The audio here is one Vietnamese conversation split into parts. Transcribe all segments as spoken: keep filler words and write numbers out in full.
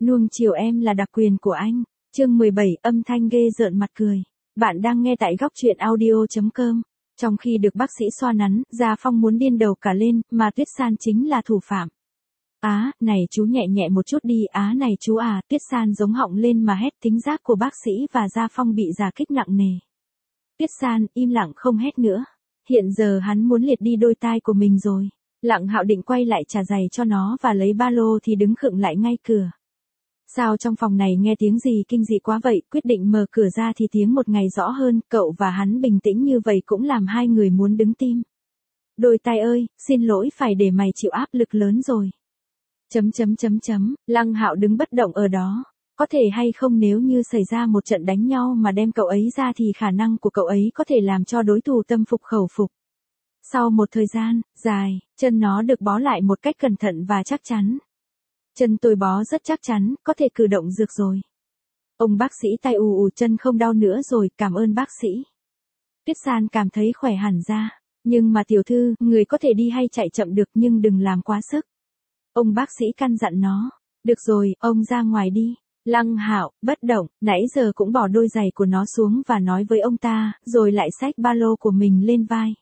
Nuông chiều em là đặc quyền của anh. Chương mười bảy, âm thanh ghê rợn mặt cười. Bạn đang nghe tại góc truyện audio chấm com. Trong khi được bác sĩ xoa nắn, Gia Phong muốn điên đầu cả lên, mà Tuyết San chính là thủ phạm. Á, này chú nhẹ nhẹ một chút đi, á này chú à, Tuyết San giống họng lên mà hét, thính giác của bác sĩ và Gia Phong bị rà kích nặng nề. Tuyết San im lặng không hét nữa. Hiện giờ hắn muốn liệt đi đôi tai của mình rồi. Lặng Hạo định quay lại trả giày cho nó và lấy ba lô thì đứng khựng lại ngay cửa. Sao trong phòng này nghe tiếng gì kinh dị quá vậy, quyết định mở cửa ra thì tiếng một ngày rõ hơn, cậu và hắn bình tĩnh như vậy cũng làm hai người muốn đứng tim. Đôi tai ơi, xin lỗi phải để mày chịu áp lực lớn rồi. Chấm chấm chấm chấm, Lăng Hạo đứng bất động ở đó. Có thể hay không nếu như xảy ra một trận đánh nhau mà đem cậu ấy ra thì khả năng của cậu ấy có thể làm cho đối thủ tâm phục khẩu phục. Sau một thời gian dài, chân nó được bó lại một cách cẩn thận và chắc chắn. Chân tôi bó rất chắc chắn, có thể cử động được rồi. Ông bác sĩ tay ù ù, chân không đau nữa rồi, cảm ơn bác sĩ. Tuyết San cảm thấy khỏe hẳn ra. Nhưng mà tiểu thư, người có thể đi hay chạy chậm được nhưng đừng làm quá sức. Ông bác sĩ căn dặn nó. Được rồi, ông ra ngoài đi. Lăng Hạo, bất động, nãy giờ cũng bỏ đôi giày của nó xuống và nói với ông ta, rồi lại xách ba lô của mình lên vai.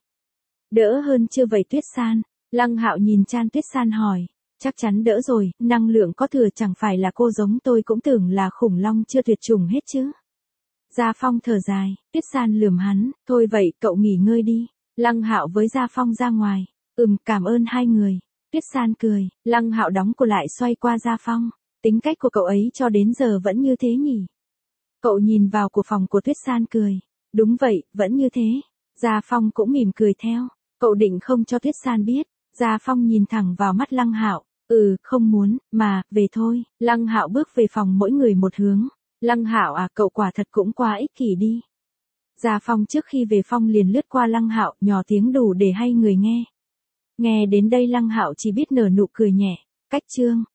Đỡ hơn chưa vậy Tuyết San? Lăng Hạo nhìn Chan Tuyết San hỏi. Chắc chắn đỡ rồi, năng lượng có thừa, chẳng phải là cô giống tôi cũng tưởng là khủng long chưa tuyệt chủng hết chứ. Gia Phong thở dài, Tuyết San lườm hắn, thôi vậy cậu nghỉ ngơi đi. Lăng Hạo với Gia Phong ra ngoài. Ừm, cảm ơn hai người. Tuyết San cười, Lăng Hạo đóng cửa lại xoay qua Gia Phong. Tính cách của cậu ấy cho đến giờ vẫn như thế nhỉ? Cậu nhìn vào của phòng của Tuyết San cười. Đúng vậy, vẫn như thế. Gia Phong cũng mỉm cười theo. Cậu định không cho Tuyết San biết. Gia Phong nhìn thẳng vào mắt Lăng Hạo. Ừ, không muốn, mà, về thôi. Lăng Hạo bước về phòng mỗi người một hướng. Lăng Hạo à, cậu quả thật cũng quá ích kỷ đi. Gia Phong trước khi về phòng liền lướt qua Lăng Hạo, nhỏ tiếng đủ để hay người nghe. Nghe đến đây Lăng Hạo chỉ biết nở nụ cười nhẹ. Cách chương